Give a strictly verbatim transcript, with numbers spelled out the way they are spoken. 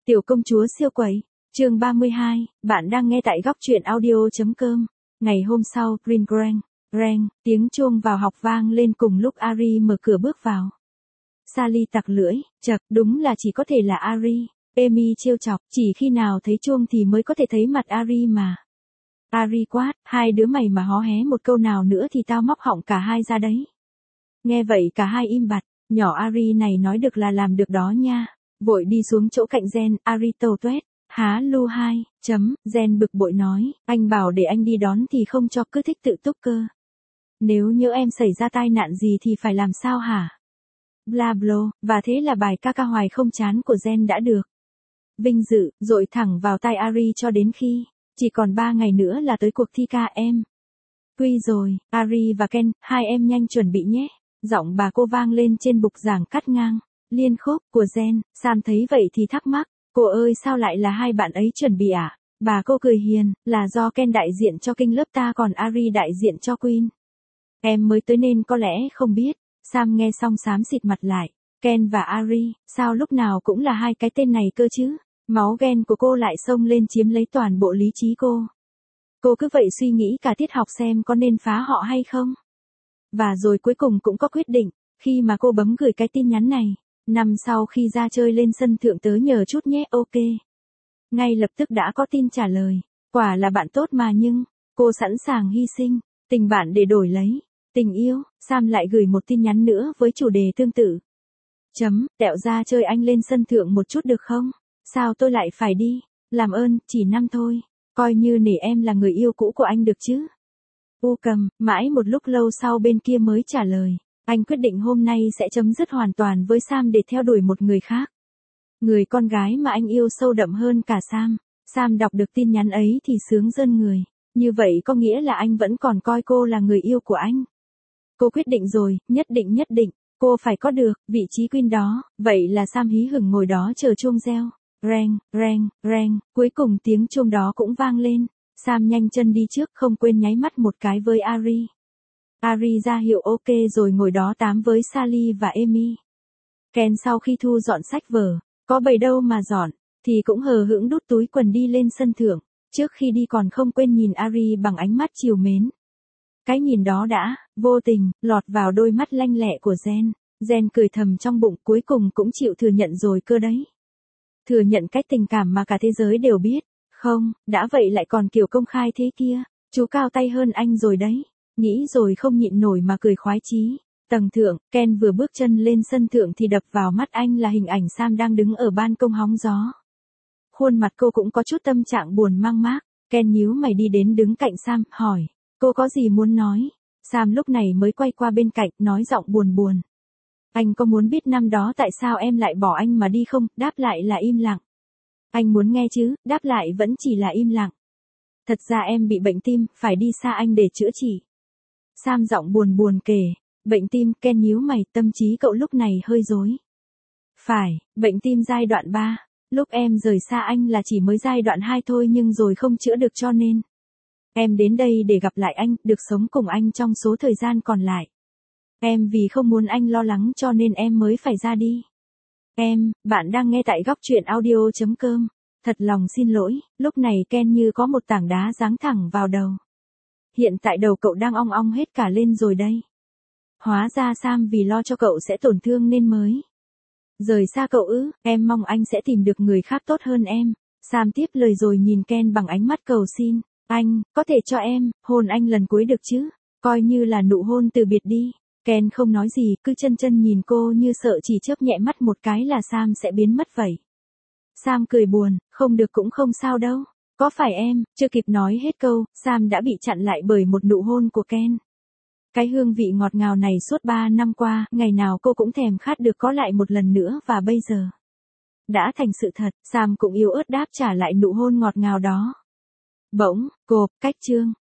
Tiểu công chúa siêu quẩy, chương ba mươi hai, bạn đang nghe tại góc truyện audio.com. Ngày hôm sau, ring rang, rang, tiếng chuông vào học vang lên cùng lúc Ari mở cửa bước vào. Sally tặc lưỡi, chậc, đúng là chỉ có thể là Ari. Amy trêu chọc, chỉ khi nào thấy chuông thì mới có thể thấy mặt Ari mà. Ari quát, hai đứa mày mà hó hé một câu nào nữa thì tao móc họng cả hai ra đấy. Nghe vậy cả hai im bặt, nhỏ Ari này nói được là làm được đó nha. Vội đi xuống chỗ cạnh Jen, Ari tâu tuét, há lu hai, chấm, Jen bực bội nói, anh bảo để anh đi đón thì không cho, cứ thích tự túc cơ. Nếu nhỡ em xảy ra tai nạn gì thì phải làm sao hả? Bla blo, và thế là bài ca ca hoài không chán của Jen đã được. Vinh dự, dội thẳng vào tai Ari cho đến khi, chỉ còn ba ngày nữa là tới cuộc thi ca em. Quy rồi, Ari và Ken, hai em nhanh chuẩn bị nhé. Giọng bà cô vang lên trên bục giảng cắt ngang. Liên khúc của Jen, Sam thấy vậy thì thắc mắc, cô ơi sao lại là hai bạn ấy chuẩn bị à? Bà cô cười hiền, là do Ken đại diện cho kinh lớp ta còn Ari đại diện cho Queen. Em mới tới nên có lẽ không biết. Sam nghe xong xám xịt mặt lại. Ken và Ari, sao lúc nào cũng là hai cái tên này cơ chứ? Máu ghen của cô lại xông lên chiếm lấy toàn bộ lý trí cô. Cô cứ vậy suy nghĩ cả tiết học xem có nên phá họ hay không. Và rồi cuối cùng cũng có quyết định, khi mà cô bấm gửi cái tin nhắn này. Năm sau khi ra chơi lên sân thượng tớ nhờ chút nhé, ok. Ngay lập tức đã có tin trả lời. Quả là bạn tốt mà nhưng, cô sẵn sàng hy sinh, tình bạn để đổi lấy, tình yêu. Sam lại gửi một tin nhắn nữa với chủ đề tương tự. Chấm, tẹo ra chơi anh lên sân thượng một chút được không? Sao tôi lại phải đi? Làm ơn, chỉ năm thôi. Coi như nể em là người yêu cũ của anh được chứ? U cầm, mãi một lúc lâu sau bên kia mới trả lời. Anh quyết định hôm nay sẽ chấm dứt hoàn toàn với Sam để theo đuổi một người khác. Người con gái mà anh yêu sâu đậm hơn cả Sam. Sam đọc được tin nhắn ấy thì sướng rơn người. Như vậy có nghĩa là anh vẫn còn coi cô là người yêu của anh. Cô quyết định rồi, nhất định nhất định, cô phải có được vị trí Queen đó. Vậy là Sam hí hửng ngồi đó chờ chuông reo. Reng, reng, reng, cuối cùng tiếng chuông đó cũng vang lên. Sam nhanh chân đi trước không quên nháy mắt một cái với Ari. Ari ra hiệu ok rồi ngồi đó tám với Sally và Amy. Ken sau khi thu dọn sách vở, có bày đâu mà dọn, thì cũng hờ hững đút túi quần đi lên sân thượng. Trước khi đi còn không quên nhìn Ari bằng ánh mắt trìu mến. Cái nhìn đó đã, vô tình, lọt vào đôi mắt lanh lẹ của Jen. Jen cười thầm trong bụng cuối cùng cũng chịu thừa nhận rồi cơ đấy. Thừa nhận cách tình cảm mà cả thế giới đều biết. Không, đã vậy lại còn kiểu công khai thế kia. Chú cao tay hơn anh rồi đấy. Nghĩ rồi không nhịn nổi mà cười khoái chí. Tầng thượng, Ken vừa bước chân lên sân thượng thì đập vào mắt anh là hình ảnh Sam đang đứng ở ban công hóng gió. Khuôn mặt cô cũng có chút tâm trạng buồn mang mác. Ken nhíu mày đi đến đứng cạnh Sam, hỏi. Cô có gì muốn nói? Sam lúc này mới quay qua bên cạnh, nói giọng buồn buồn. Anh có muốn biết năm đó tại sao em lại bỏ anh mà đi không? Đáp lại là im lặng. Anh muốn nghe chứ, đáp lại vẫn chỉ là im lặng. Thật ra em bị bệnh tim, phải đi xa anh để chữa trị. Sam giọng buồn buồn kể. Bệnh tim, Ken nhíu mày, tâm trí cậu lúc này hơi rối. Phải, bệnh tim giai đoạn ba. Lúc em rời xa anh là chỉ mới giai đoạn hai thôi nhưng rồi không chữa được cho nên. Em đến đây để gặp lại anh, được sống cùng anh trong số thời gian còn lại. Em vì không muốn anh lo lắng cho nên em mới phải ra đi. Em, bạn đang nghe tại góc truyện audio.com. Thật lòng xin lỗi, lúc này Ken như có một tảng đá giáng thẳng vào đầu. Hiện tại đầu cậu đang ong ong hết cả lên rồi đây. Hóa ra Sam vì lo cho cậu sẽ tổn thương nên mới rời xa cậu ư, em mong anh sẽ tìm được người khác tốt hơn em. Sam tiếp lời rồi nhìn Ken bằng ánh mắt cầu xin. Anh, có thể cho em, hôn anh lần cuối được chứ? Coi như là nụ hôn từ biệt đi. Ken không nói gì, cứ chân chân nhìn cô như sợ chỉ chớp nhẹ mắt một cái là Sam sẽ biến mất vậy. Sam cười buồn, không được cũng không sao đâu. Có phải em, chưa kịp nói hết câu, Sam đã bị chặn lại bởi một nụ hôn của Ken. Cái hương vị ngọt ngào này suốt ba năm qua, ngày nào cô cũng thèm khát được có lại một lần nữa và bây giờ đã thành sự thật, Sam cũng yếu ớt đáp trả lại nụ hôn ngọt ngào đó. Bỗng, cộp, cách chương,